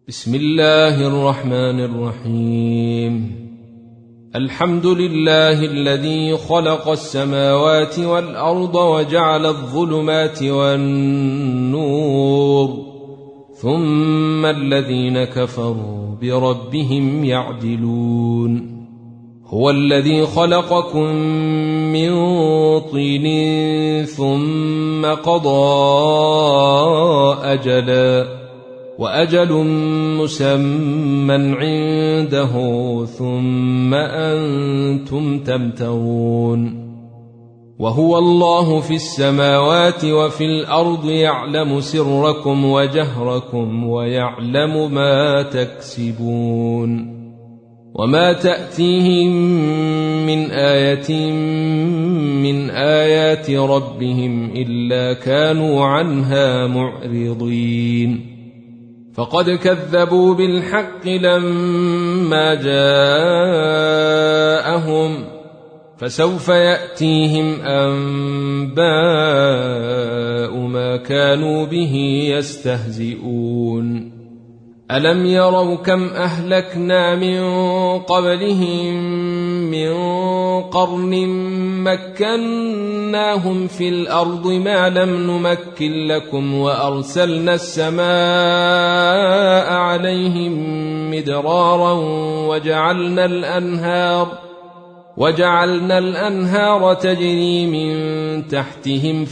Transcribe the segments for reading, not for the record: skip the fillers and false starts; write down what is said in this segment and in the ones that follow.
بسم الله الرحمن الرحيم. الحمد لله الذي خلق السماوات والأرض وجعل الظلمات والنور، ثم الذين كفروا بربهم يعدلون. هو الذي خلقكم من طين ثم قضى أجلا، وأجل مسمى عنده، ثم أنتم تمترون. وهو الله في السماوات وفي الأرض، يعلم سركم وجهركم ويعلم ما تكسبون. وما تأتيهم من آية من آيات ربهم إلا كانوا عنها معرضين. فقد كذبوا بالحق لما جاءهم، فسوف يأتيهم أنباء ما كانوا به يستهزئون. ألم يروا كم أهلكنا من قبلهم من قرن مكناهم في الأرض ما لم نمكن لكم، وأرسلنا السماء عليهم مدرارا وجعلنا الأنهار تجري من تحتهم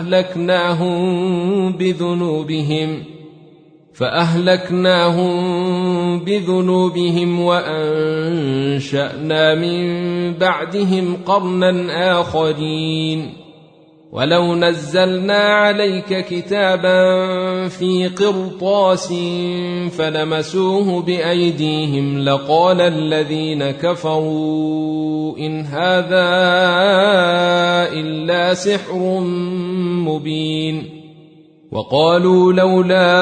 فأهلكناهم بذنوبهم وأنشأنا من بعدهم قرنا آخرين. ولو نزلنا عليك كتابا في قرطاس فلمسوه بأيديهم لقال الذين كفروا إن هذا إلا سحر مبين. وقالوا لولا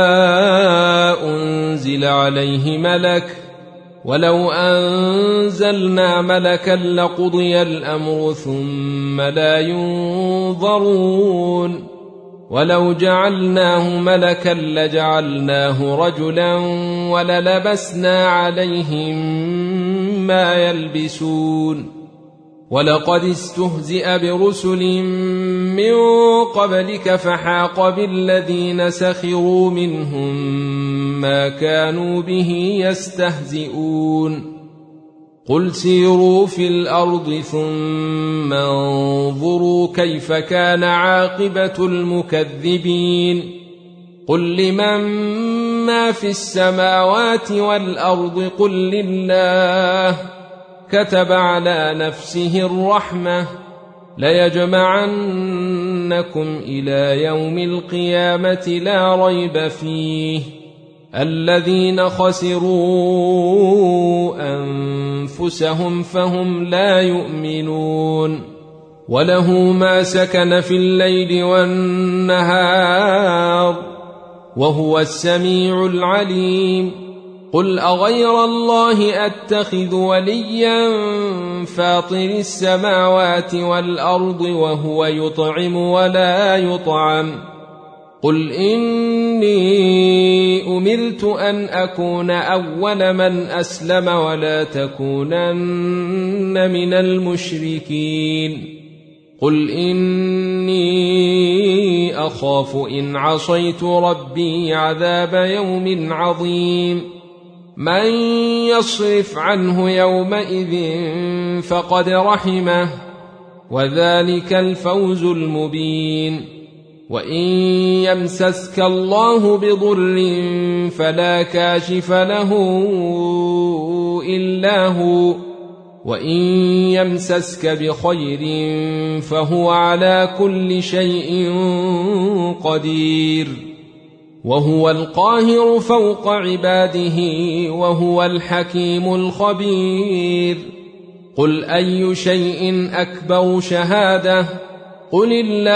أنزل عليه ملك، ولو أنزلنا ملكا لقضي الأمر ثم لا ينظرون. ولو جعلناه ملكا لجعلناه رجلا وللبسنا عليهم ما يلبسون. ولقد استهزئ برسل من قبلك فحاق بالذين سخروا منهم ما كانوا به يستهزئون. قل سيروا في الأرض ثم انظروا كيف كان عاقبة المكذبين. قل لمن ما في السماوات والأرض قل لله، كتب على نفسه الرحمة ليجمعنكم إلى يوم القيامة لا ريب فيه. الذين خسروا أنفسهم فهم لا يؤمنون. وله ما سكن في الليل والنهار وهو السميع العليم. قل أغير الله أتخذ وليا فاطر السماوات والأرض وهو يطعم ولا يطعم. قل إني أمرت أن أكون أول من أسلم ولا تكونن من المشركين. قل إني أخاف إن عصيت ربي عذاب يوم عظيم. من يصرف عنه يومئذ فقد رحمه، وذلك الفوز المبين. وإن يمسسك الله بضر فلا كاشف له إلا هو، وإن يمسسك بخير فهو على كل شيء قدير. وهو القاهر فوق عباده وهو الحكيم الخبير. قل أي شيء أكبر شهادة؟ قل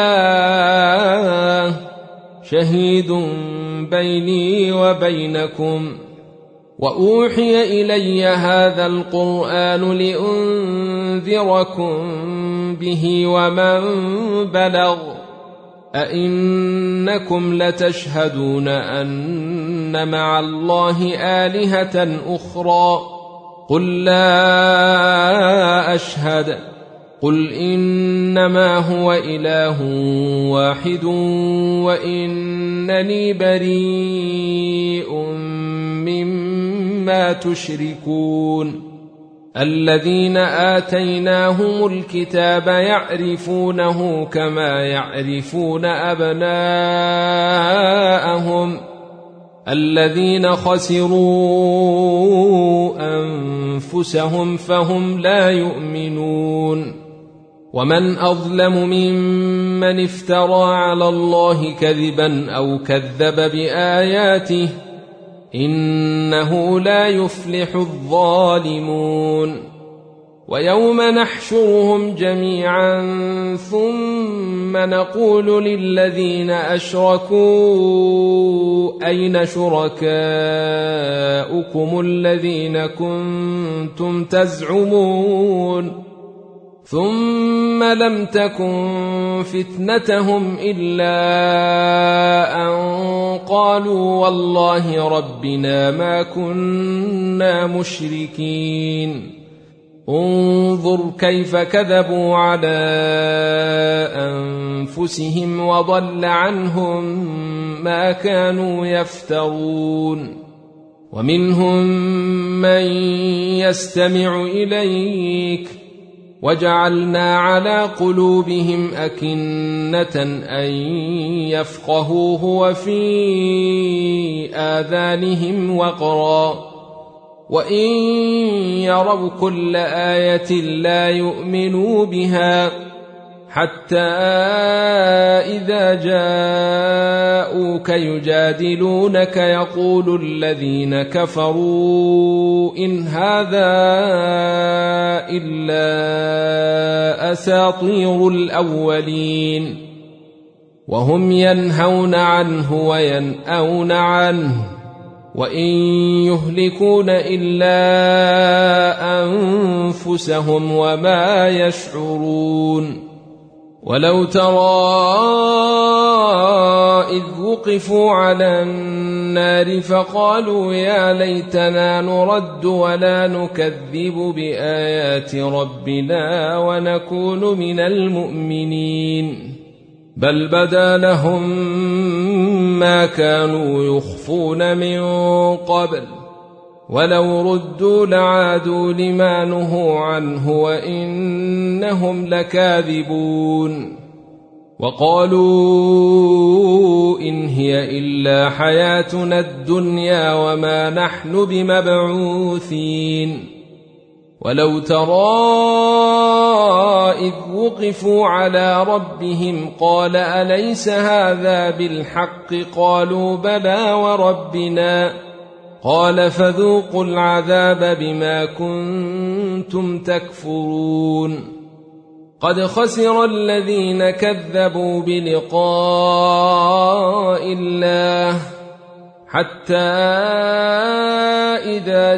الله شهيد بيني وبينكم. وأوحي إلي هذا القرآن لأنذركم به ومن بلغ. أئنكم لتشهدون أن أن مع الله آلهة أخرى قل لا أشهد قل إنما هو إله واحد وإنني بريء مما تشركون الذين آتيناهم الكتاب يعرفونه كما يعرفون أبناءهم الذين خسروا أنفسهم فهم لا يؤمنون ومن أظلم ممن افترى على الله كذبا أو كذب بآياته إنه لا يفلح الظالمون ويوم نحشرهم جميعا ثم نقول للذين أشركوا أين شركاؤكم الذين كنتم تزعمون ثم لم تكن فتنتهم إلا أن قالوا والله ربنا ما كنا مشركين انظر كيف كذبوا على أنفسهم وضل عنهم ما كانوا يفترون ومنهم من يستمع إليك وجعلنا على قلوبهم أكنة أن يفقهوه وفي آذانهم وقرا وإن يروا كل آية لا يؤمنوا بها حتى إذا جاءوك يجادلونك يقول الذين كفروا إن هذا إلا أساطير الأولين وهم ينهون عنه وينأون عنه وإن يهلكون إلا أنفسهم وما يشعرون ولو ترى إذ وقفوا على النار فقالوا يا ليتنا نرد ولا نكذب بآيات ربنا ونكون من المؤمنين بل بدا لهم ما كانوا يخفون من قبل ولو ردوا لعادوا لما نهوا عنه وإنهم لكاذبون وقالوا إن هي إلا حياتنا الدنيا وما نحن بمبعوثين ولو ترى إذ وقفوا على ربهم قال أليس هذا بالحق قالوا بلى وربنا قال فذوقوا العذاب بما كنتم تكفرون قد خسر الذين كذبوا بلقاء الله حتى إذا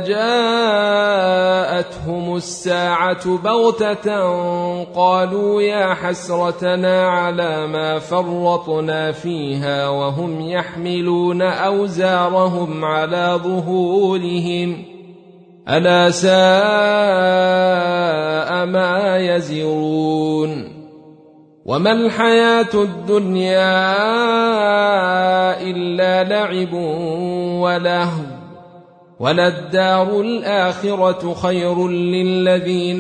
جاءتهم الساعة بغتة قالوا يا حسرتنا على ما فرطنا فيها وهم يحملون أوزارهم على ظهورهم ألا ساء ما يزرون وما الحياة الدنيا إلا لعب ولهو وللدار الآخرة خير للذين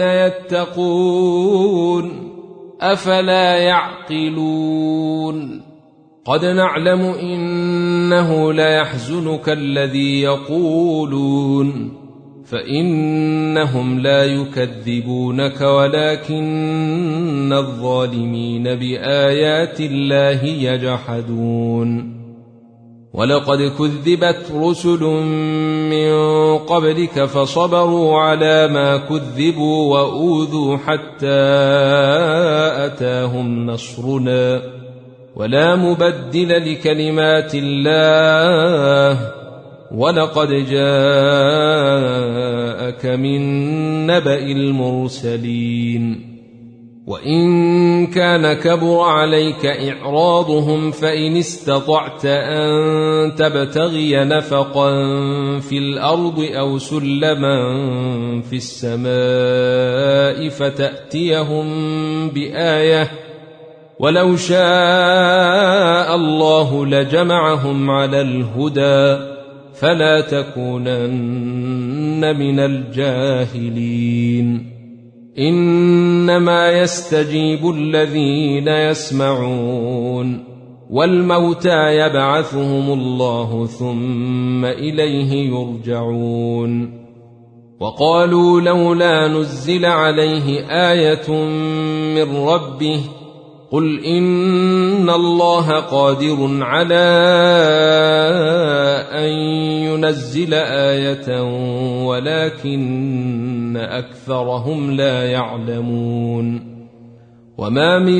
يتقون أفلا يعقلون قد نعلم إنه ليحزنك الذي يقولون فإنهم لا يكذبونك ولكن الظالمين بآيات الله يجحدون ولقد كذبت رسل من قبلك فصبروا على ما كذبوا وأوذوا حتى أتاهم نصرنا ولا مبدل لكلمات الله ولقد جاءك من نبأ المرسلين وإن كان كبر عليك إعراضهم فإن استطعت أن تبتغي نفقا في الأرض أو سلما في السماء فتأتيهم بآية ولو شاء الله لجمعهم على الهدى فلا تكونن من الجاهلين إنما يستجيب الذين يسمعون والموتى يبعثهم الله ثم إليه يرجعون وقالوا لولا نزل عليه آية من ربه قل إن الله قادر على أن ينزل آية ولكن أكثرهم لا يعلمون وما من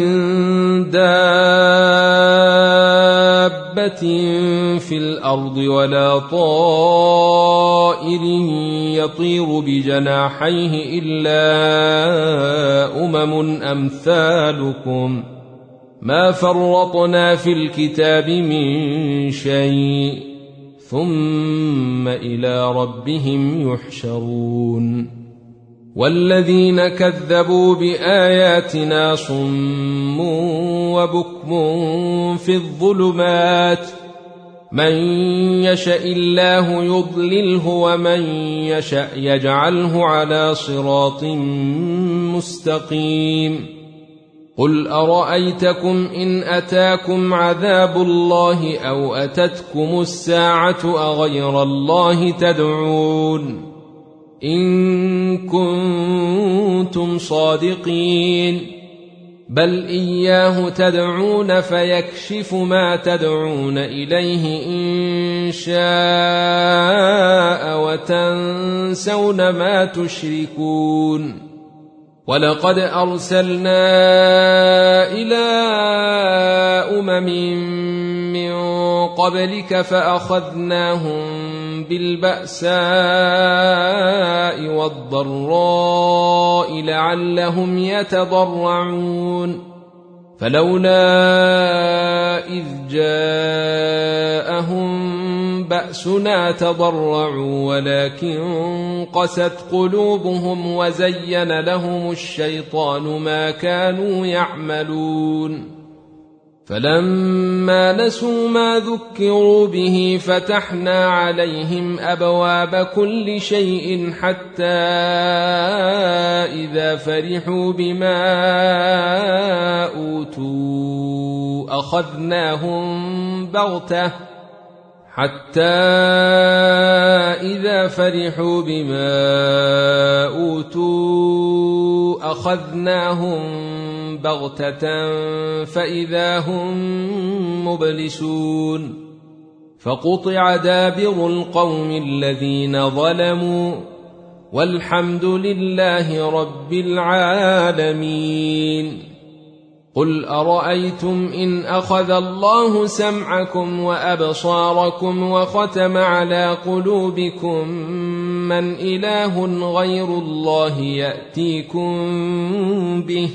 دابة في الأرض ولا طائر يطير بجناحيه إلا أمثالكم ما فرطنا في الكتاب من شيء ثم إلى ربهم يحشرون والذين كذبوا بآياتنا صم وبكم في الظلمات من يشاء الله يضلله ومن يشاء يجعله على صراط مستقيم قل أرأيتكم إن أتاكم عذاب الله أو أتتكم الساعة أغير الله تدعون إن كنتم صادقين بل إياه تدعون فيكشف ما تدعون إليه إن شاء وتنسون ما تشركون ولقد أرسلنا إلى من قبلك فأخذناهم بالبأساء والضراء لعلهم يتضرعون فلولا إذ جاءهم بأسنا تضرعوا ولكن قست قلوبهم وزين لهم الشيطان ما كانوا يعملون فلما نسوا ما ذكروا به فتحنا عليهم أبواب كل شيء حتى إذا فرحوا بما أوتوا أخذناهم بغتة فإذا هم مبلسون فقطع دابر القوم الذين ظلموا والحمد لله رب العالمين قل أرأيتم إن أخذ الله سمعكم وأبصاركم وختم على قلوبكم من إله غير الله يأتيكم به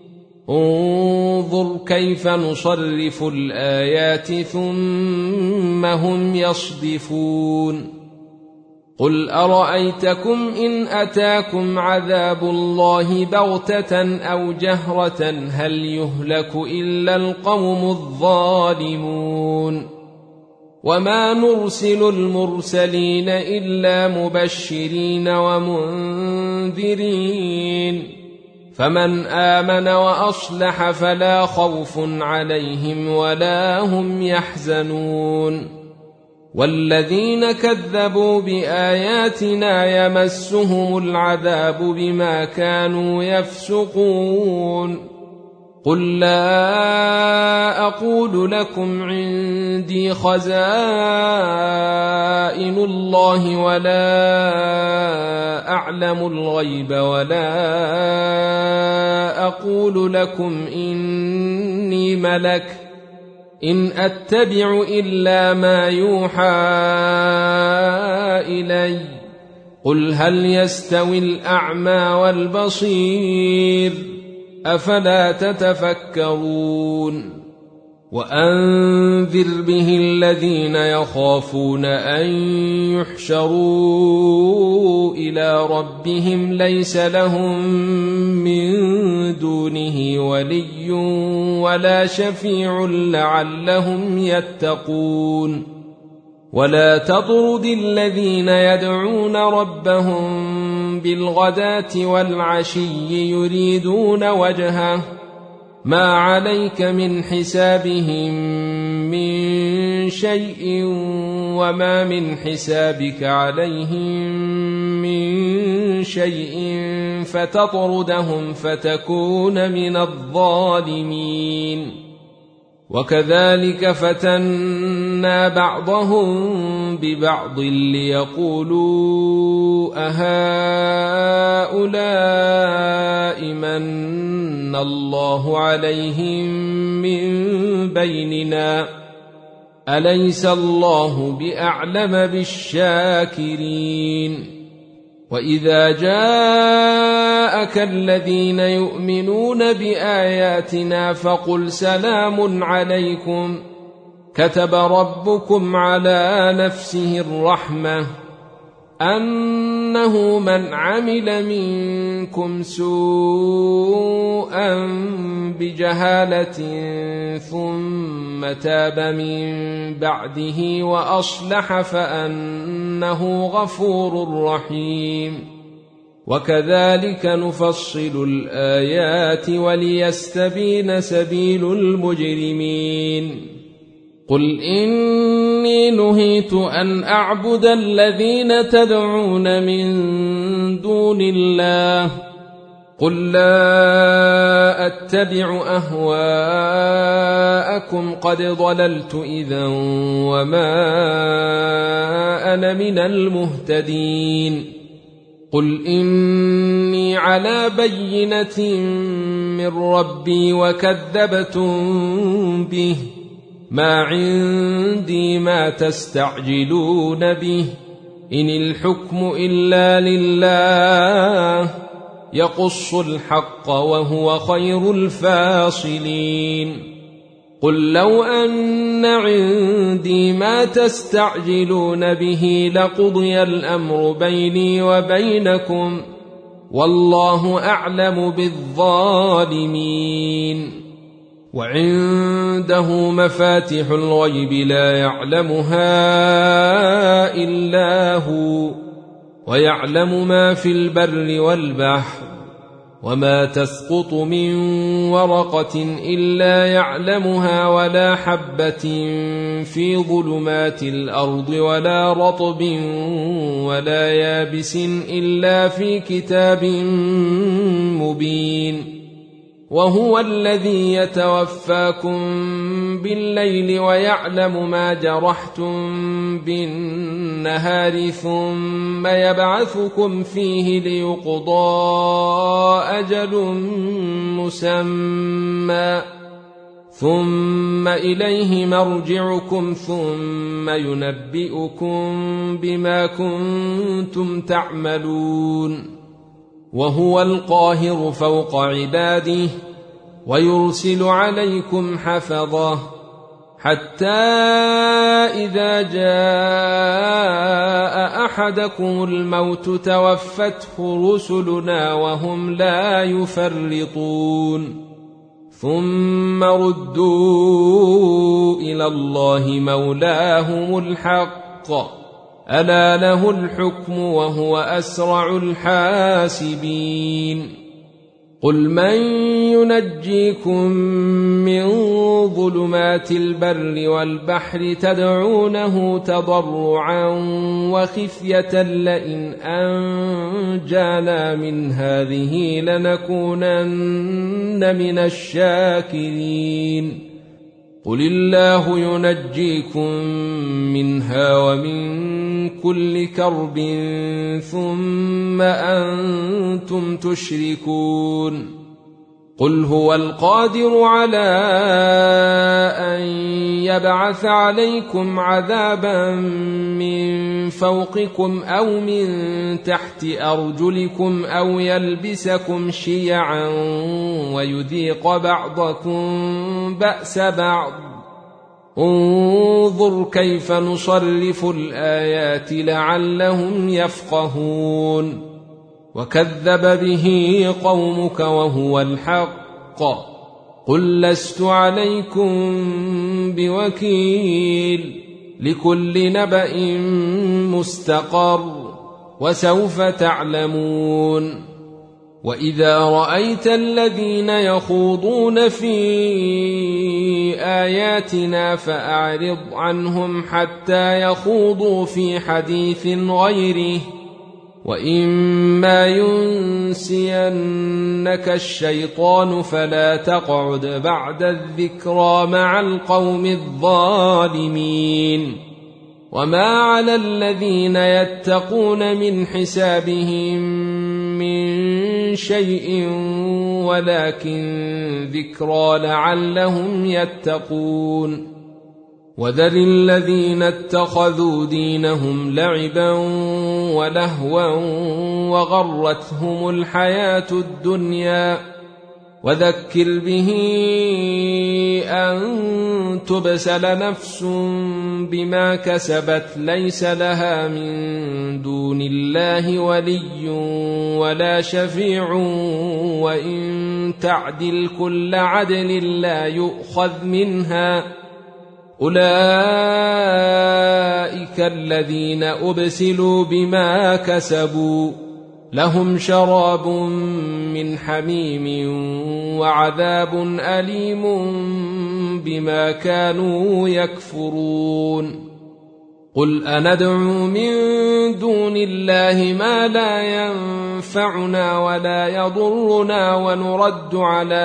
انظر كيف نصرف الآيات ثم هم يصدفون قل أرأيتكم إن أتاكم عذاب الله بغتة أو جهرة هل يهلك إلا القوم الظالمون وما نرسل المرسلين إلا مبشرين ومنذرين فمن آمن وأصلح فلا خوف عليهم ولا هم يحزنون والذين كذبوا بآياتنا يمسهم العذاب بما كانوا يفسقون قل لا أقول لكم عندي خزائن الله ولا أعلم الغيب ولا أقول لكم إني ملك إن أتبع إلا ما يوحى إلي قل هل يستوي الأعمى والبصير أفلا تتفكرون وأنذر به الذين يخافون أن يحشروا إلى ربهم ليس لهم من دونه ولي ولا شفيع لعلهم يتقون ولا تطرد الذين يدعون ربهم بالغداة والعشي يريدون وجهه ما عليك من حسابهم من شيء وما من حسابك عليهم من شيء فتطردهم فتكون من الظالمين وكذلك فتنا بعضهم ببعض ليقولوا أهؤلاء من الله عليهم من بيننا أليس الله بأعلم بالشاكرين وإذا جاءك الذين يؤمنون بآياتنا فقل سلام عليكم كتب ربكم على نفسه الرحمة أنه من عمل منكم سوءا بجهالة ثم تاب من بعده وأصلح فأنه غفور رحيم وكذلك نفصل الآيات وليستبين سبيل المجرمين قل إني نهيت أن أعبد الذين تدعون من دون الله قل لا أتبع أهواءكم قد ضللت إذا وما أنا من المهتدين قل إني على بينة من ربي وكذبتم به ما عندي ما تستعجلون به إن الحكم إلا لله يقص الحق وهو خير الفاصلين قل لو أن عندي ما تستعجلون به لقضي الأمر بيني وبينكم والله أعلم بالظالمين وعنده مفاتح الغيب لا يعلمها إلا هو ويعلم ما في البر والبحر وما تسقط من ورقة إلا يعلمها ولا حبة في ظلمات الأرض ولا رطب ولا يابس إلا في كتاب مبين وهو الذي يتوفاكم بالليل ويعلم ما جرحتم بالنهار ثم يبعثكم فيه ليقضى أجل مسمى ثم إليه مرجعكم ثم ينبئكم بما كنتم تعملون وهو القاهر فوق عباده ويرسل عليكم حفظه حتى إذا جاء أحدكم الموت توفته رسلنا وهم لا يفرطون ثم ردوا إلى الله مولاهم الحق ألا له الحكم وهو أسرع الحاسبين قل من ينجيكم من ظلمات البر والبحر تدعونه تضرعا وخفية لئن أنجانا من هذه لنكونن من الشاكرين قل الله ينجيكم منها ومن كل كرب ثم أنتم تشركون قل هو القادر على أن يبعث عليكم عذابا من فوقكم أو من تحت أرجلكم أو يلبسكم شيعا ويذيق بعضكم بأس بعض. انظر كيف نصرف الآيات لعلهم يفقهون. وكذب به قومك وهو الحق. قل لست عليكم بوكيل. لكل نبأ مستقر وسوف تعلمون. وإذا رأيت الذين يخوضون في آياتنا فأعرض عنهم حتى يخوضوا في حديث غيره. وإما ينسينك الشيطان فلا تقعد بعد الذكرى مع القوم الظالمين. وما على الذين يتقون من حسابهم من شيء ولكن ذكرى لعلهم يتقون. وذر الذين اتخذوا دينهم لعبا ولهوا وغرتهم الحياة الدنيا. وذكر به أن تبسل نفس بما كسبت ليس لها من دون الله ولي ولا شفيع وإن تعدل كل عدل لا يؤخذ منها. أولئك الذين أبسلوا بما كسبوا لهم شراب من حميم وعذاب أليم بما كانوا يكفرون. قل أندعو من دون الله ما لا ينفعنا ولا يضرنا ونرد على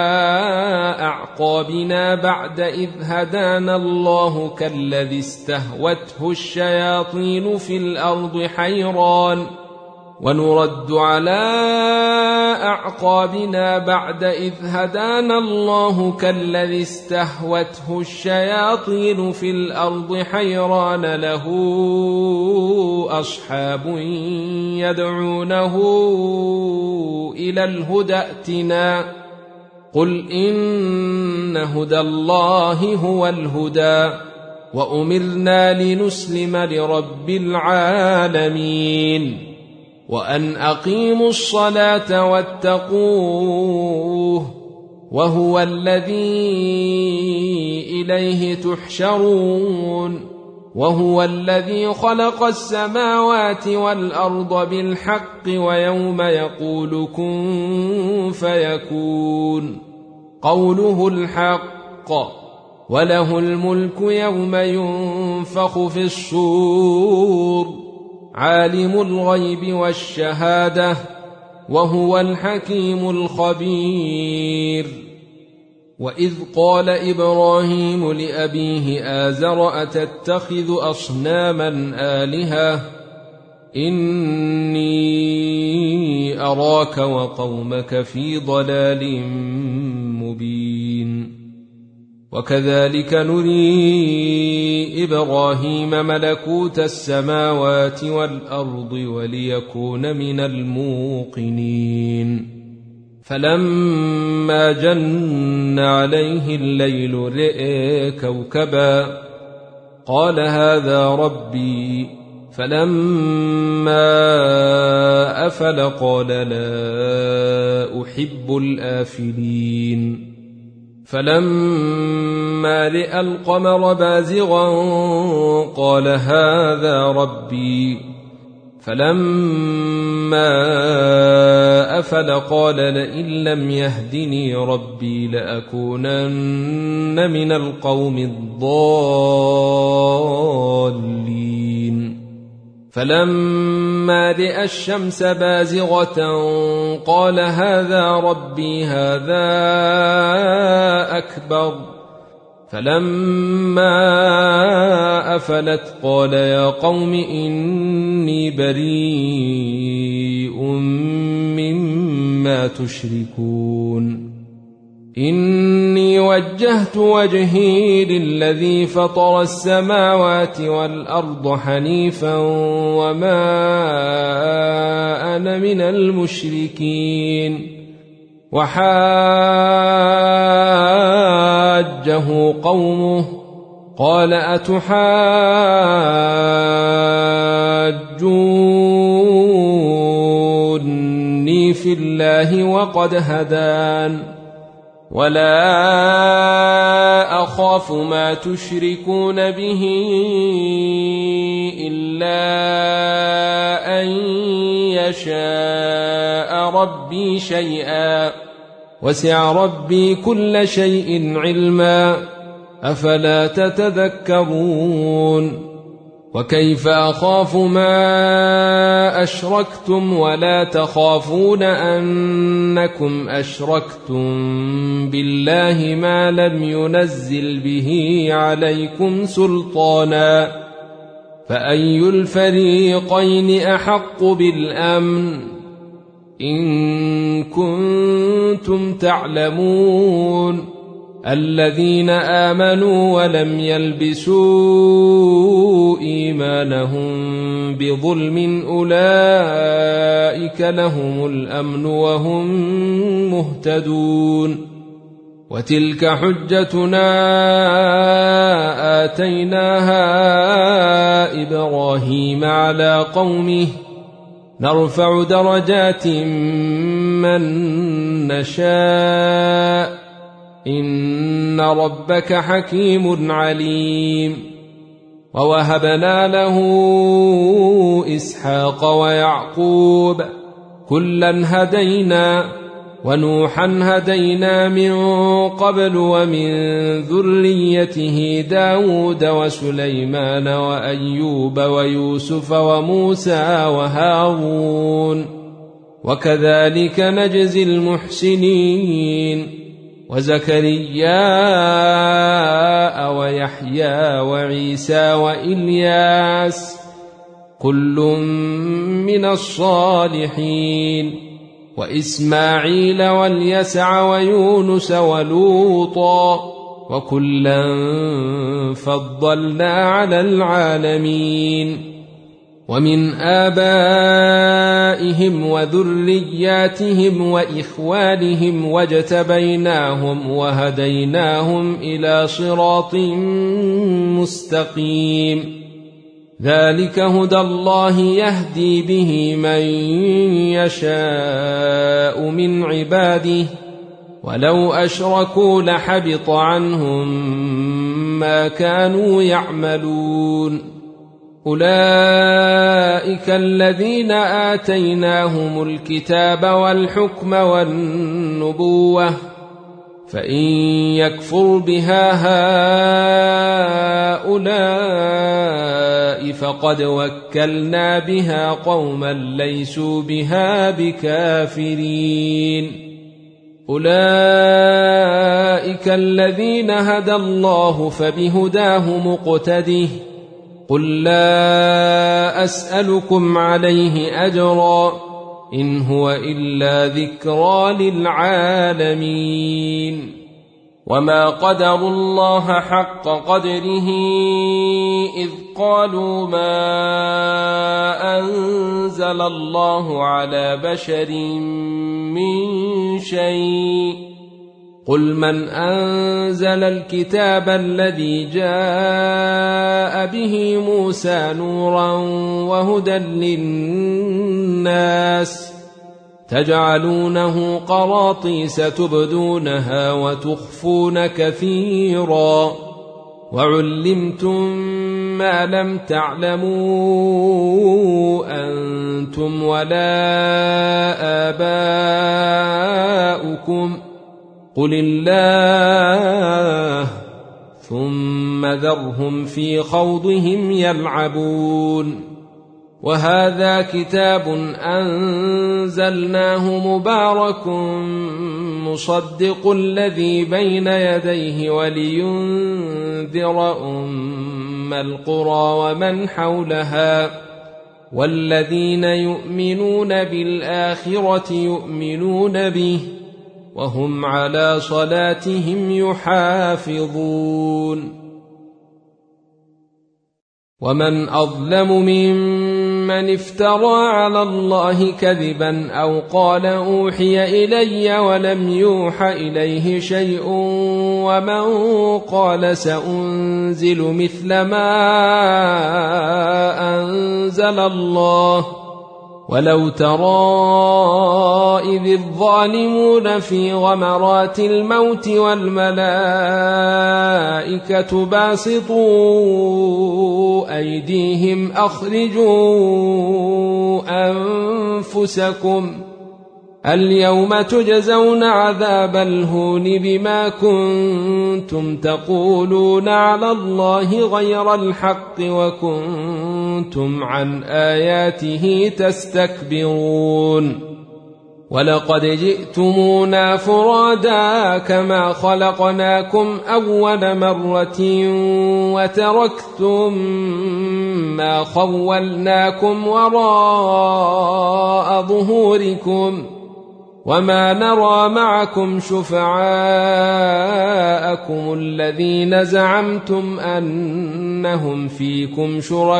أعقابنا بعد إذ هدانا الله كالذي استهوته الشياطين في الأرض حيران ونرد على أعقابنا بعد إذ هدانا الله كالذي استهوته الشياطين في الأرض حيران له أصحاب يدعونه إلى الهدى ائتنا. قل إن هدى الله هو الهدى وأمرنا لنسلم لرب العالمين. وأن أقيموا الصلاة واتقوه وهو الذي إليه تحشرون. وهو الذي خلق السماوات والأرض بالحق ويوم يقول كن فيكون قوله الحق. وله الملك يوم ينفخ في الصور عالم الغيب والشهادة وهو الحكيم الخبير. وإذ قال إبراهيم لأبيه آزر أتتخذ أصناما آلهة إني أراك وقومك في ضلال مبين. وكذلك نري إبراهيم ملكوت السماوات والأرض وليكون من الموقنين. فلما جن عليه الليل رئي كوكبا قال هذا ربي. فلما أفل قال لا أحب الآفلين. فلما رأى القمر بازغا قال هذا ربي. فلما أفل قال لئن لم يهدني ربي لأكونن من القوم الضالين. فلما رأى الشمس بازغة قال هذا ربي هذا أكبر. فلما أفلت قال يا قوم إني بريء مما تشركون. إني وجهت وجهي للذي فطر السماوات والأرض حنيفا وما أنا من المشركين. وحاجه قومه قال أتحاجوني في الله وقد هدان ولا أخاف ما تشركون به إلا أن يشاء ربي شيئا وسع ربي كل شيء علما أفلا تتذكرون. وكيف أخاف ما أشركتم ولا تخافون أنكم أشركتم بالله ما لم ينزل به عليكم سلطانا فأي الفريقين أحق بالأمن إن كنتم تعلمون. الذين آمنوا ولم يلبسوا إيمانهم بظلم أولئك لهم الأمن وهم مهتدون. وتلك حجتنا آتيناها إبراهيم على قومه نرفع درجات من نشاء إن ربك حكيم عليم. ووهبنا له إسحاق ويعقوب كلا هدينا ونوحا هدينا من قبل ومن ذريته داود وسليمان وأيوب ويوسف وموسى وهارون وكذلك نجزي المحسنين. وزكريا ويحيى وعيسى وإلياس كل من الصالحين وإسماعيل واليسع ويونس ولوطا وكلا فضلنا على العالمين. ومن آبائهم وذرياتهم وإخوانهم واجتبيناهم وهديناهم إلى صراط مستقيم. ذلك هدى الله يهدي به من يشاء من عباده ولو أشركوا لحبط عنهم ما كانوا يعملون. أولئك الذين آتيناهم الكتاب والحكم والنبوة فإن يكفر بها هؤلاء فقد وكلنا بها قوما ليسوا بها بكافرين. أولئك الذين هدى الله فبهداه مقتده قل لا أسألكم عليه أجرا إن هو إلا ذكرى للعالمين. وما قدروا الله حق قدره إذ قالوا ما أنزل الله على بشر من شيء قل من أنزل الكتاب الذي جاء به موسى نورا وهدى للناس تجعلونه قراطيس تبدونها وتخفون كثيرا وعلمتم ما لم تعلموا أنتم ولا آباؤكم قل الله ثم ذرهم في خوضهم يلعبون. وهذا كتاب أنزلناه مبارك مصدق الذي بين يديه ولينذر أم القرى ومن حولها والذين يؤمنون بالآخرة يؤمنون به وهم على صلاتهم يحافظون. ومن أظلم ممن افترى على الله كذبا أو قال أوحي إلي ولم يوح إليه شيء ومن قال سأنزل مثل ما أنزل الله. ولو ترى إذ الظالمون في غمرات الموت والملائكة باسطوا أيديهم أخرجوا أنفسكم اليوم تجزون عذاب الهون بما كنتم تقولون على الله غير الحق وكنتم عن آياته تستكبرون. ولقد جئتمونا فرادا كما خلقناكم أول مرة وتركتم ما خولناكم وراء ظهوركم وما نرى معكم شفعاءكم الذين زعمتم أنهم فيكم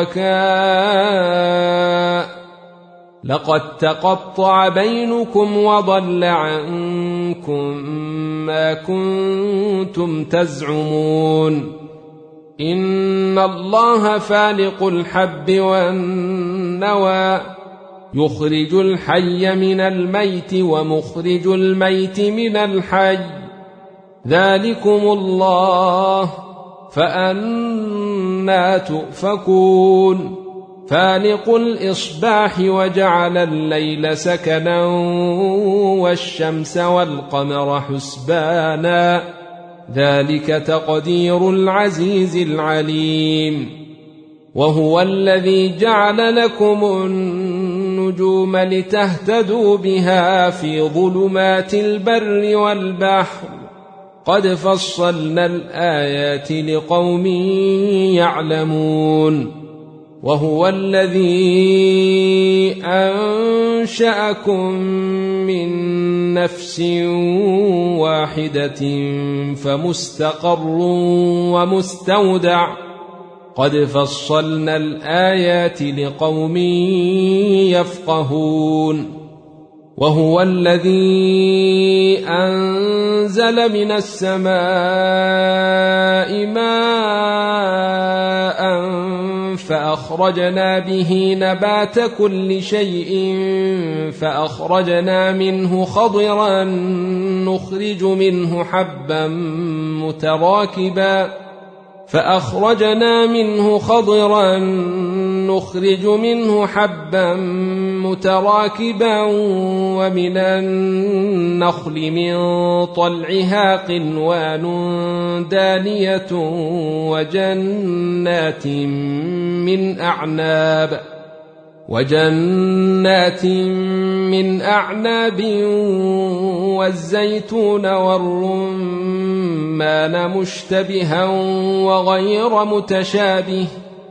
شركاء لقد تقطع بينكم وضل عنكم ما كنتم تزعمون. إن الله فالق الحب والنوى يخرج الحي من الميت ومخرج الميت من الحي ذلكم الله فأنى تؤفكون. فالق الإصباح وجعل الليل سكنا والشمس والقمر حسبانا ذلك تقدير العزيز العليم. وهو الذي جعل لكم النجوم لتهتدوا بها في ظلمات البر والبحر قد فصلنا الآيات لقوم يعلمون. وهو الذي أنشأكم من نفس واحدة فمستقر ومستودع قد فصلنا الآيات لقوم يفقهون. وهو الذي أنزل من السماء ماء فأخرجنا به نبات كل شيء فأخرجنا منه خضرا نخرج منه حبا متراكبا ومن النخل من طلعها قنوان دانية وجنات من أعناب والزيتون والرمان مشتبها وغير متشابه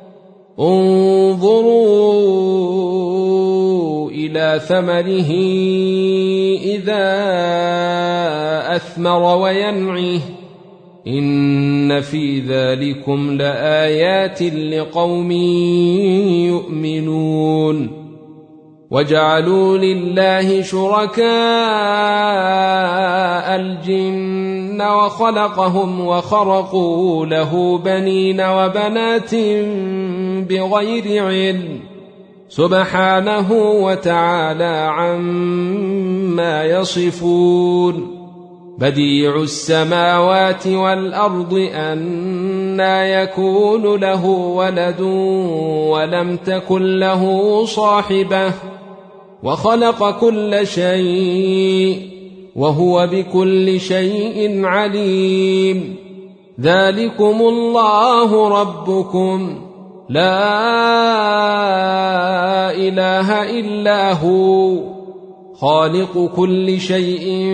انظروا إلى ثمره إذا أثمر وينعه إن في ذلكم لآيات لقوم يؤمنون. وجعلوا لله شركاء الجن وخلقهم وخرقوا له بنين وبنات بغير علم سبحانه وتعالى عما يصفون. بديع السماوات والأرض أنى يكون له ولد ولم تكن له صاحبة وخلق كل شيء وهو بكل شيء عليم. ذلكم الله ربكم لا إله إلا هو خالق كل شيء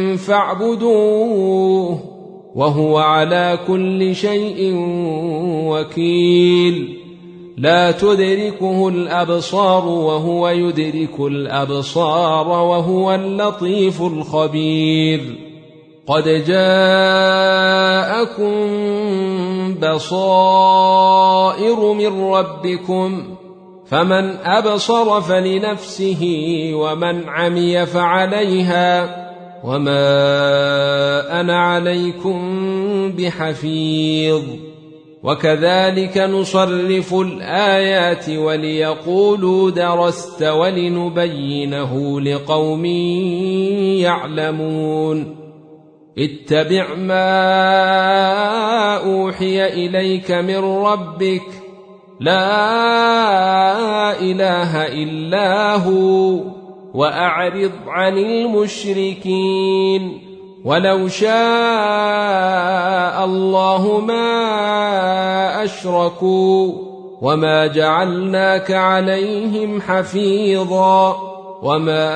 فاعبدوه وهو على كل شيء وكيل. لا تدركه الأبصار وهو يدرك الأبصار وهو اللطيف الخبير. قد جاءكم بصائر من ربكم فمن أبصر فلنفسه ومن عمي فعليها وما أنا عليكم بحفيظ وكذلك نصرف الآيات وليقولوا درست ولنبينه لقوم يعلمون اتبع ما أوحي إليك من ربك لا إله إلا هو وأعرض عن المشركين ولو شاء الله ما أشركوا وما جعلناك عليهم حفيظا وما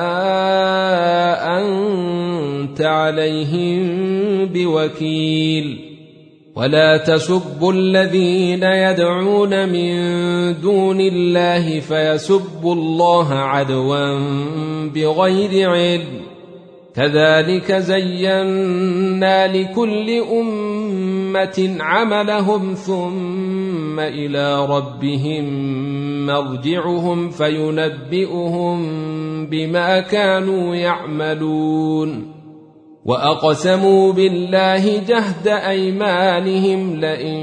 أنت عليهم بوكيل ولا تسبوا الذين يدعون من دون الله فيسبوا الله عدوا بغير علم كذلك زينا لكل أمة عملهم ثم إلى ربهم مرجعهم فينبئهم بما كانوا يعملون وأقسموا بالله جهد أيمانهم لئن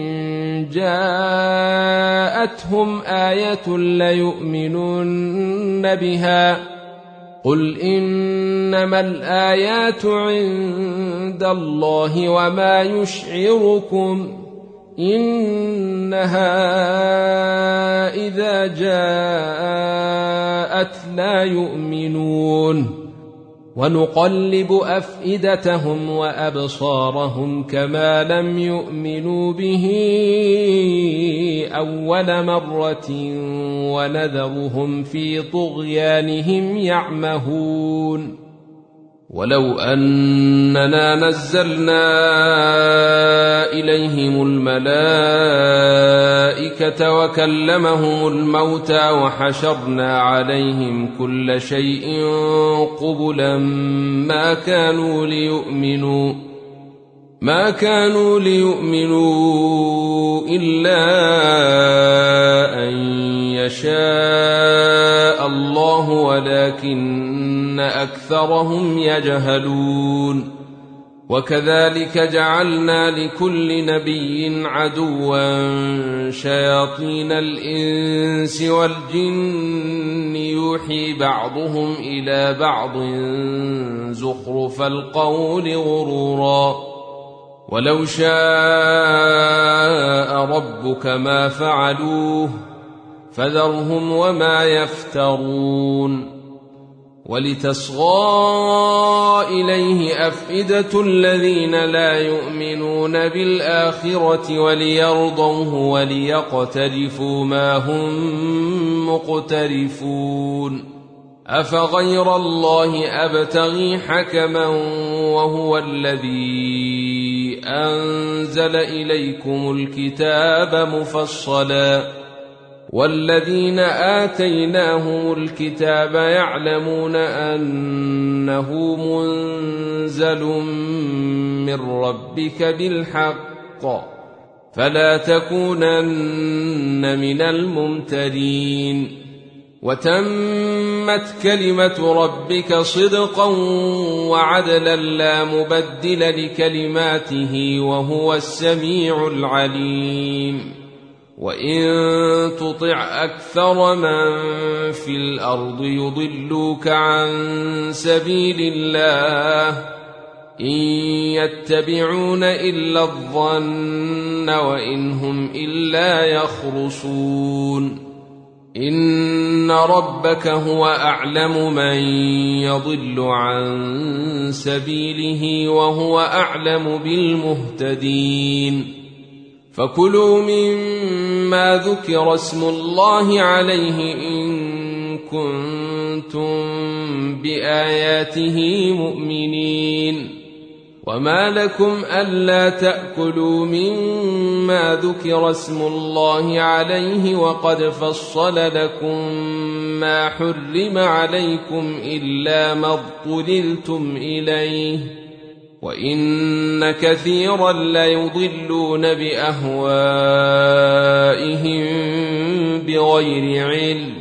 جاءتهم آية ليؤمنن بها قل إنما الآيات عند الله وما يشعركم إنها إذا جاءت لا يؤمنون ونقلب أفئدتهم وأبصارهم كما لم يؤمنوا به أول مرة ونذرهم في طغيانهم يعمهون ولو أننا نزلنا إليهم الملائكة وكلمهم الموتى وحشرنا عليهم كل شيء قبلا ما كانوا ليؤمنوا إلا أن يشاء الله ولكن أكثرهم يجهلون وكذلك جعلنا لكل نبي عدوا شياطين الإنس والجن يوحي بعضهم إلى بعض زخرف القول غرورا ولو شاء ربك ما فعلوه فذرهم وما يفترون ولتصغى إليه أفئدة الذين لا يؤمنون بالآخرة وليرضوه وليقترفوا ما هم مقترفون أفغير الله أبتغي حكما وهو الذي أنزل إليكم الكتاب مفصلا والذين آتيناهم الكتاب يعلمون أنه منزل من ربك بالحق فلا تكونن من الممترين وتمت كلمة ربك صدقا وعدلا لا مبدل لكلماته وهو السميع العليم وإن تطع أكثر من في الأرض يضلوك عن سبيل الله إن يتبعون إلا الظن وإن هم إلا يخرصون إن ربك هو أعلم من يضل عن سبيله وهو أعلم بالمهتدين فكلوا مما ذكر اسم الله عليه إن كنتم بآياته مؤمنين وما لكم ألا تأكلوا مما ذكر اسم الله عليه وقد فصل لكم ما حرم عليكم إلا ما اضطررتم إليه وإن كثيرا ليضلون بأهوائهم بغير علم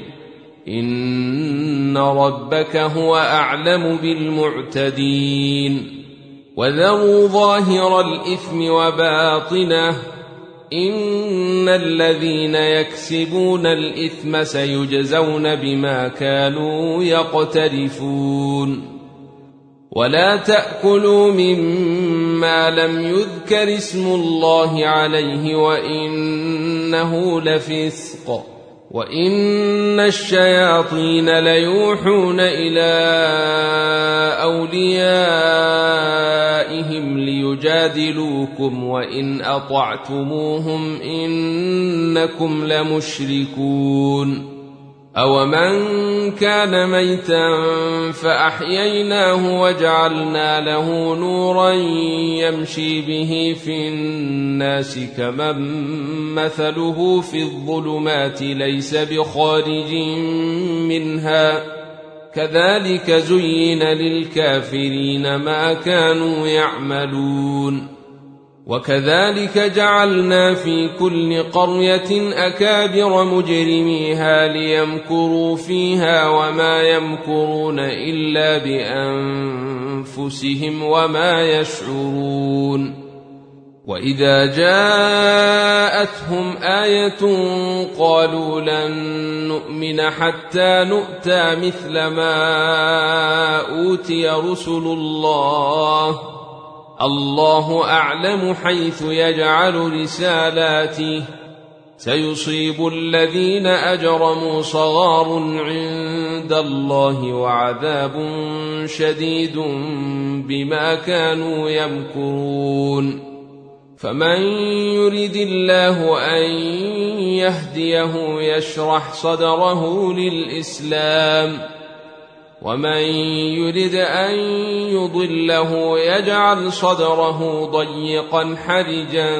إن ربك هو أعلم بالمعتدين وذروا ظاهر الإثم وباطنه إن الذين يكسبون الإثم سيجزون بما كانوا يقترفون ولا تأكلوا مما لم يذكر اسم الله عليه وإنه لفسق وإن الشياطين ليوحون إلى أوليائهم ليجادلوكم وإن أطعتموهم إنكم لمشركون أومن كان ميتا فأحييناه وجعلنا له نورا يمشي به في الناس كمن مثله في الظلمات ليس بخارج منها كذلك زين للكافرين ما كانوا يعملون وكذلك جعلنا في كل قرية أكابر مجرميها ليمكروا فيها وما يمكرون إلا بأنفسهم وما يشعرون وإذا جاءتهم آية قالوا لن نؤمن حتى نؤتى مثل ما أوتي رسل الله أعلم حيث يجعل رسالاته سيصيب الذين أجرموا صغار عند الله وعذاب شديد بما كانوا يمكرون فمن يرد الله أن يهديه يشرح صدره للإسلام ومن يرد أن يضله يجعل صدره ضيقا حرجا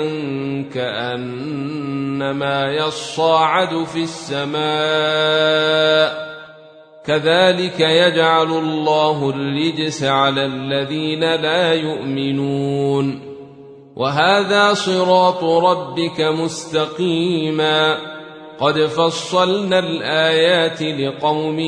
كأنما يصاعد في السماء كذلك يجعل الله الرجس على الذين لا يؤمنون وهذا صراط ربك مستقيما قد فصلنا الآيات لقوم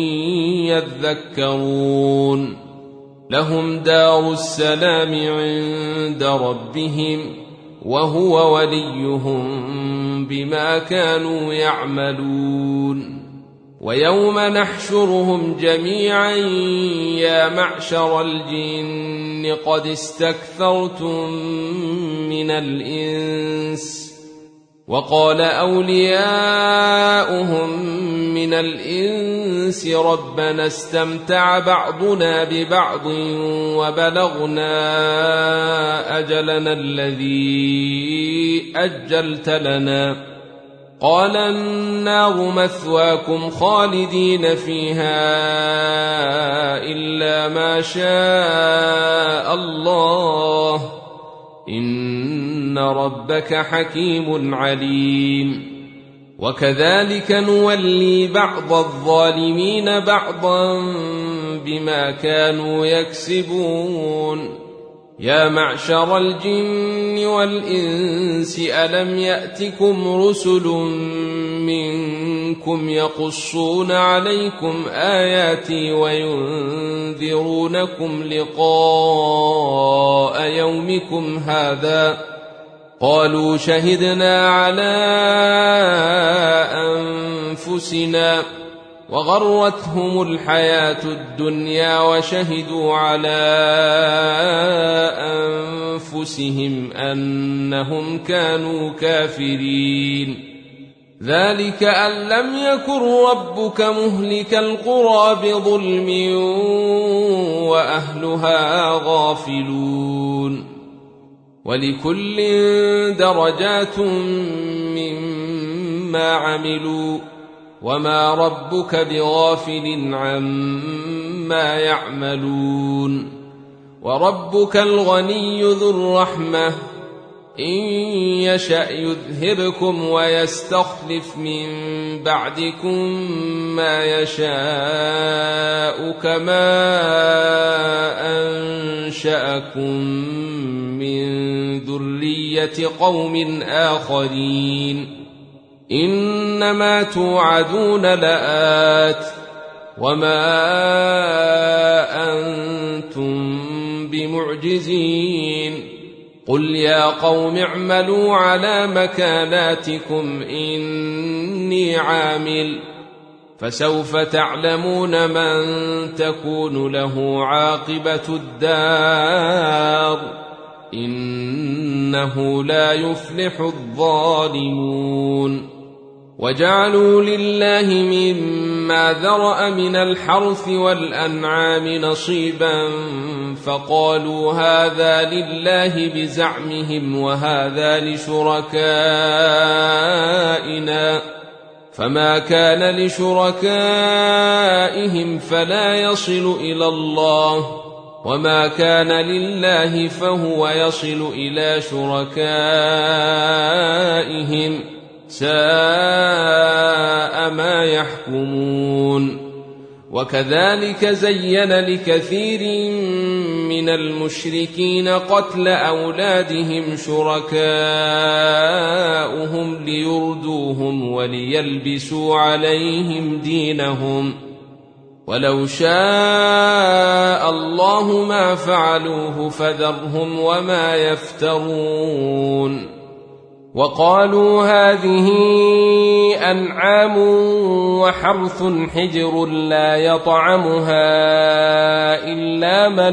يذكرون لهم دار السلام عند ربهم وهو وليهم بما كانوا يعملون ويوم نحشرهم جميعا يا معشر الجن قد استكثرتم من الإنس وقال أولياؤهم من الإنس ربنا استمتع بعضنا ببعض وبلغنا أجلنا الذي أجلت لنا قال النار مثواكم خالدين فيها إلا ما شاء الله إن ربك حكيم عليم وكذلك نولي بعض الظالمين بعضا بما كانوا يكسبون يا معشر الجن والإنس ألم يأتكم رسل منكم يقصون عليكم آياتي وينذرونكم لقاء يومكم هذا قالوا شهدنا على أنفسنا وغرتهم الحياة الدنيا وشهدوا على أنفسهم أنهم كانوا كافرين ذلك أن لم يكن ربك مهلك القرى بظلم وأهلها غافلون ولكل درجات مما عملوا وما ربك بغافل عما يعملون وربك الغني ذو الرحمة إن يشأ يذهبكم ويستخلف من بعدكم ما يشاء كما أنشأكم من ذرية قوم آخرين إنما توعدون لآت وما أنتم بمعجزين قل يا قوم اعملوا على مكاناتكم إني عامل فسوف تعلمون من تكون له عاقبة الدار إنه لا يفلح الظالمون وجعلوا لله مما ذرأ من الحرث والأنعام نصيبا فقالوا هذا لله بزعمهم وهذا لشركائنا فما كان لشركائهم فلا يصل إلى الله وما كان لله فهو يصل إلى شركائهم ساء ما يحكمون وكذلك زين لكثير من المشركين قتل أولادهم شركاؤهم ليردوهم وليلبسوا عليهم دينهم ولو شاء الله ما فعلوه فذرهم وما يفترون وقالوا هذه أنعام وحرث حجر لا يطعمها إلا من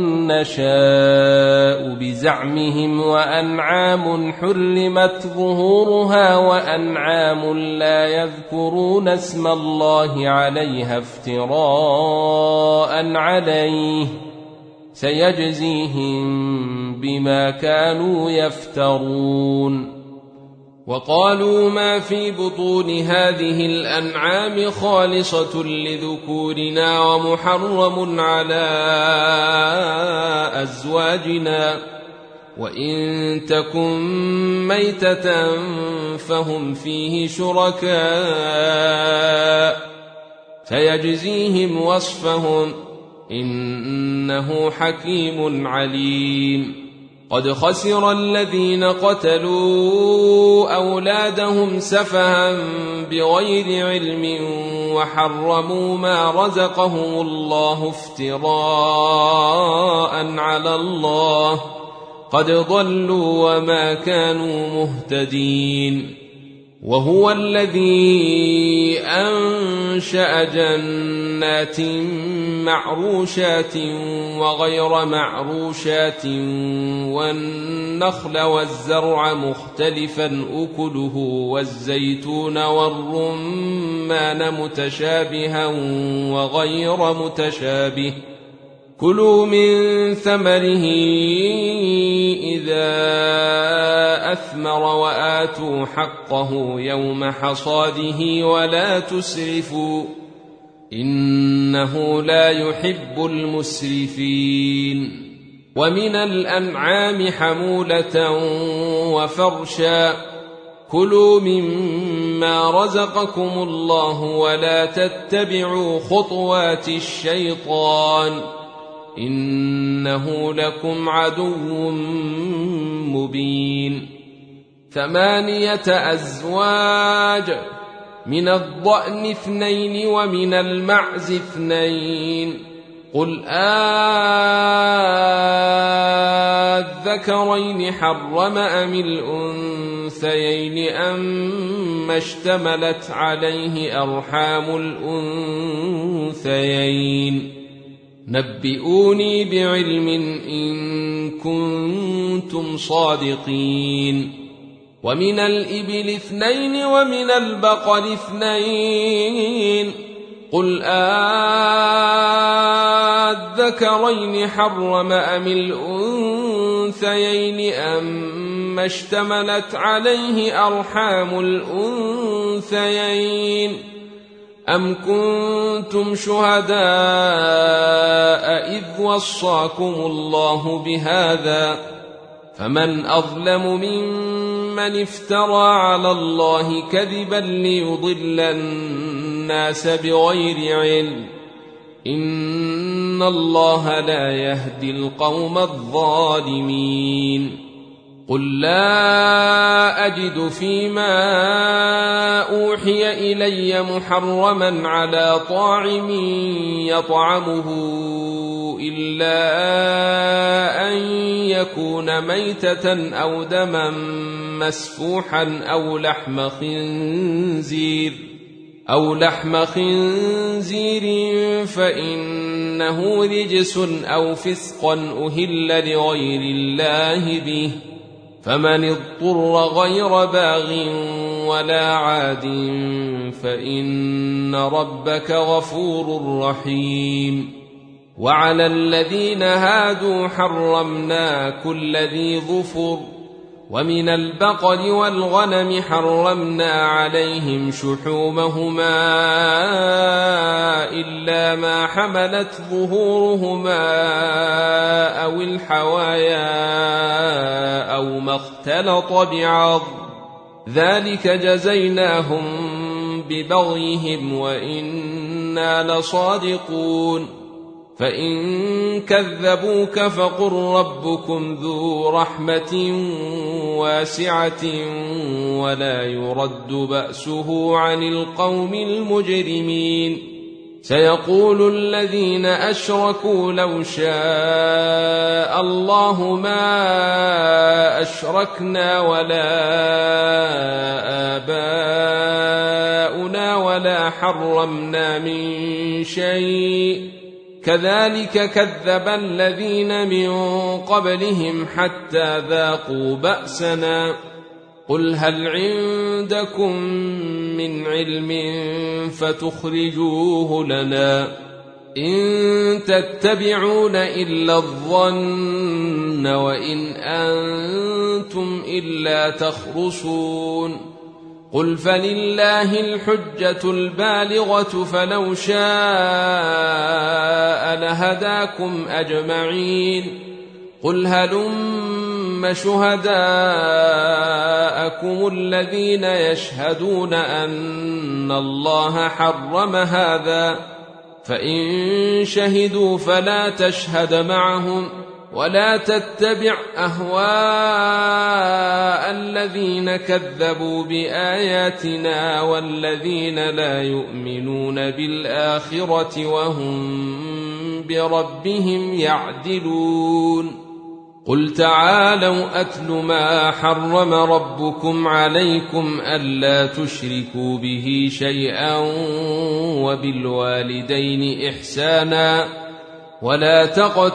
نشاء بزعمهم وأنعام حرمت ظهورها وأنعام لا يذكرون اسم الله عليها افتراء عليه سيجزيهم بما كانوا يفترون وقالوا ما في بطون هذه الأنعام خالصة لذكورنا ومحرم على أزواجنا وإن تكن ميتة فهم فيه شركاء سيجزيهم وصفهم إنه حكيم عليم قد خسر الذين قتلوا أولادهم سفها بغير علم وحرموا ما رزقهم الله افتراء على الله قد ضلوا وما كانوا مهتدين وهو الذي أنشأ جنات معروشات وغير معروشات والنخل والزرع مختلفا أكله والزيتون والرمان متشابها وغير متشابه كلوا من ثمره إذا أثمر وآتوا حقه يوم حصاده ولا تسرفوا إنه لا يحب المسرفين ومن الأنعام حمولة وفرشا كلوا مما رزقكم الله ولا تتبعوا خطوات الشيطان إنه لكم عدو مبين 8 أزواج من الضأن 2 ومن المعز 2 قل أذكرين حرم أم الأنثيين أما اشتملت عليه أرحام الأنثيين نبئوني بعلم إن كنتم صادقين ومن الإبل 2 ومن البقر 2 قل أذكرين حرم أم الأنثيين أما اشتملت عليه أرحام الأنثيين أم كنتم شهداء إذ وصاكم الله بهذا فمن أظلم ممن افترى على الله كذبا ليضل الناس بغير علم، إن الله لا يهدي القوم الظالمين. قل لا أجد فيما أوحي إلي محرما على طاعم يطعمه إلا أن يكون ميتة أو دما مسفوحا أو لحم خنزير فإنه رجس أو فسقا أهل لغير الله به، فمن اضطر غير باغ ولا عاد فإن ربك غفور رحيم. وعلى الذين هادوا حرمنا كل ذي ظفر، ومن البقر والغنم حرمنا عليهم شحومهما إلا ما حملت ظهورهما أو الحوايا أو ما اختلط بعظم، ذلك جزيناهم ببغيهم وإنا لصادقون. فإن كذبوك فقل ربكم ذو رحمة واسعة ولا يرد بأسه عن القوم المجرمين. سيقول الذين أشركوا لو شاء الله ما أشركنا ولا آباؤنا ولا حرمنا من شيء، كذلك كذب الذين من قبلهم حتى ذاقوا بأسنا. قل هل عندكم من علم فتخرجوه لنا؟ إن تتبعون إلا الظن وإن أنتم إلا تخرصون. قل فلله الحجة البالغة فلو شاء لهداكم أجمعين. قل هلم شهداءكم الذين يشهدون أن الله حرم هذا، فإن شهدوا فلا تشهد معهم ولا تتبع أهواء الذين كذبوا بآياتنا والذين لا يؤمنون بالآخرة وهم بربهم يعدلون. قل تعالوا أتل ما حرم ربكم عليكم ألا تشركوا به شيئا وبالوالدين إحسانا ولا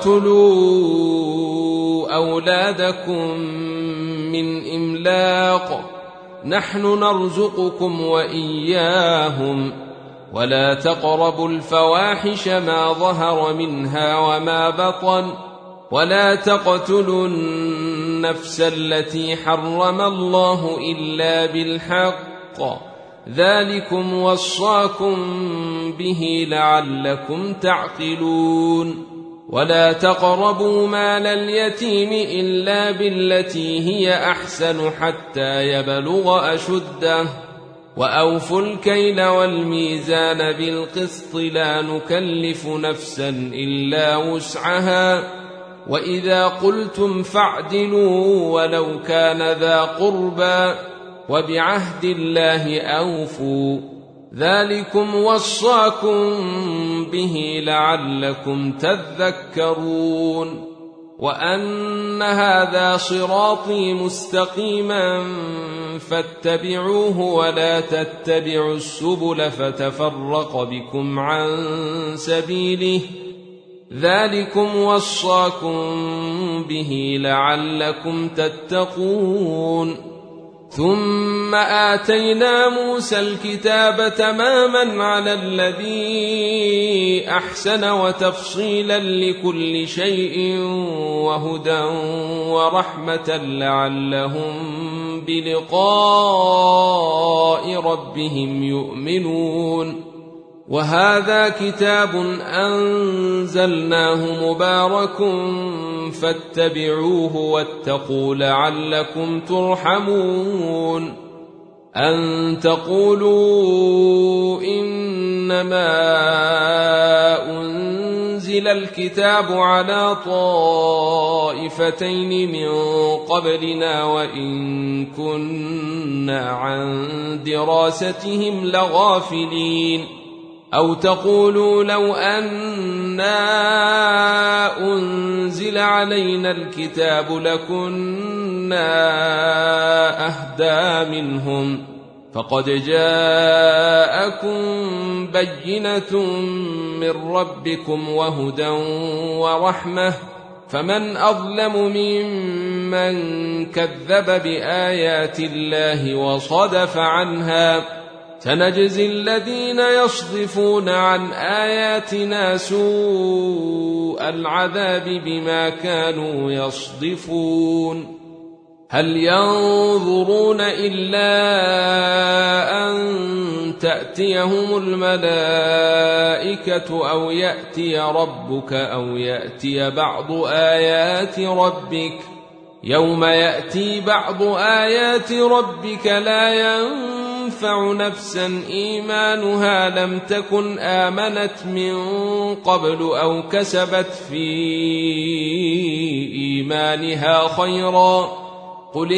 تقتلوا أولادكم من إملاق، نحن نرزقكم وإياهم، ولا تقربوا الفواحش ما ظهر منها وما بطن، ولا تقتلوا النفس التي حرم الله إلا بالحق، ذلكم وصاكم به لعلكم تعقلون. ولا تقربوا مال اليتيم إلا بالتي هي أحسن حتى يبلغ أشده، وأوفوا الكيل والميزان بالقسط لا نكلف نفسا إلا وسعها، وإذا قلتم فاعدلوا ولو كان ذا قربى، وبعهد الله أوفوا، ذلكم وصاكم به لعلكم تذكرون. وأن هذا صراطي مستقيما فاتبعوه ولا تتبعوا السبل فتفرق بكم عن سبيله، ذلكم وصاكم به لعلكم تتقون. ثم آتينا موسى الكتاب تماما على الذي أحسن وتفصيلا لكل شيء وهدى ورحمة لعلهم بلقاء ربهم يؤمنون. وهذا كتاب أنزلناه مبارك فاتبعوه واتقوا لعلكم ترحمون. أن تقولوا إنما أنزل الكتاب على طائفتين من قبلنا وإن كنا عن دراستهم لغافلين. أو تقولوا لو أنا أنزل علينا الكتاب لكنا أهدى منهم فقد جاءكم بينة من ربكم وهدى ورحمة فمن أظلم ممن كذب بآيات الله وصدف عنها. سنجزي الذين يصدفون عن آياتنا سوء العذاب بما كانوا يصدفون. هل ينظرون إلا أن تأتيهم الملائكة أو يأتي ربك أو يأتي بعض آيات ربك؟ يوم يأتي بعض آيات ربك لا ينفع نفسا إيمانها لم تكن آمنت من قبل أو كسبت في إيمانها خيرا قل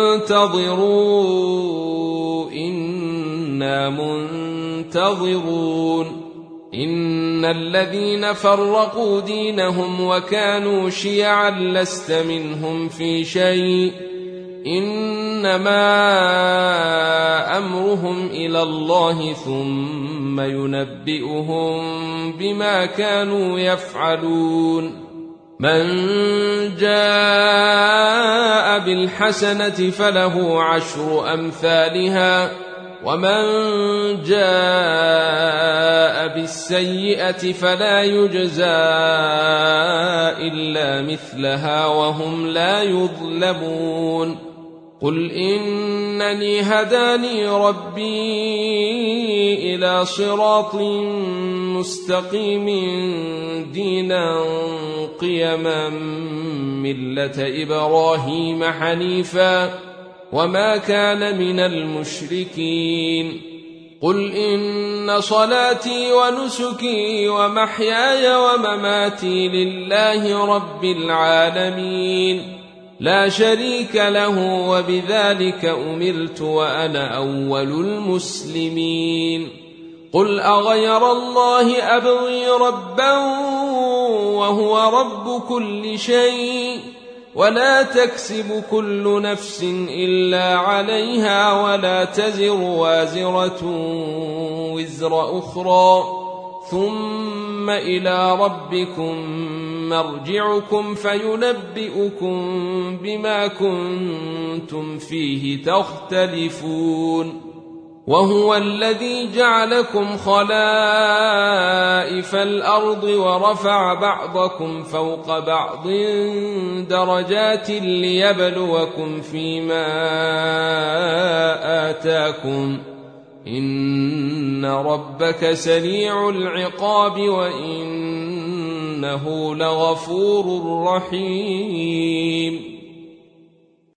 انتظروا إنا منتظرون. إن الذين فرقوا دينهم وكانوا شيعا لست منهم في شيء إنما أمرهم إلى الله ثم ينبئهم بما كانوا يفعلون. من جاء بالحسنة فله 10 أمثالها ومن جاء بالسيئة فلا يجزى إلا مثلها وهم لا يظلمون. قل إنني هداني ربي إلى صراط مستقيم دينا قيما ملة إبراهيم حنيفا وما كان من المشركين. قل إن صلاتي ونسكي ومحياي ومماتي لله رب العالمين لا شريك له وبذلك أمرت وأنا أول المسلمين. قل أغير الله أبغي ربا وهو رب كل شيء ولا تكسب كل نفس إلا عليها ولا تزر وازرة وزر أخرى ثم إلى ربكم مرجعكم فينبئكم بما كنتم فيه تختلفون. وهو الذي جعلكم خلائف الأرض ورفع بعضكم فوق بعض درجات ليبلوكم فيما آتاكم إن ربك سريع العقاب وإنه لغفور رحيم.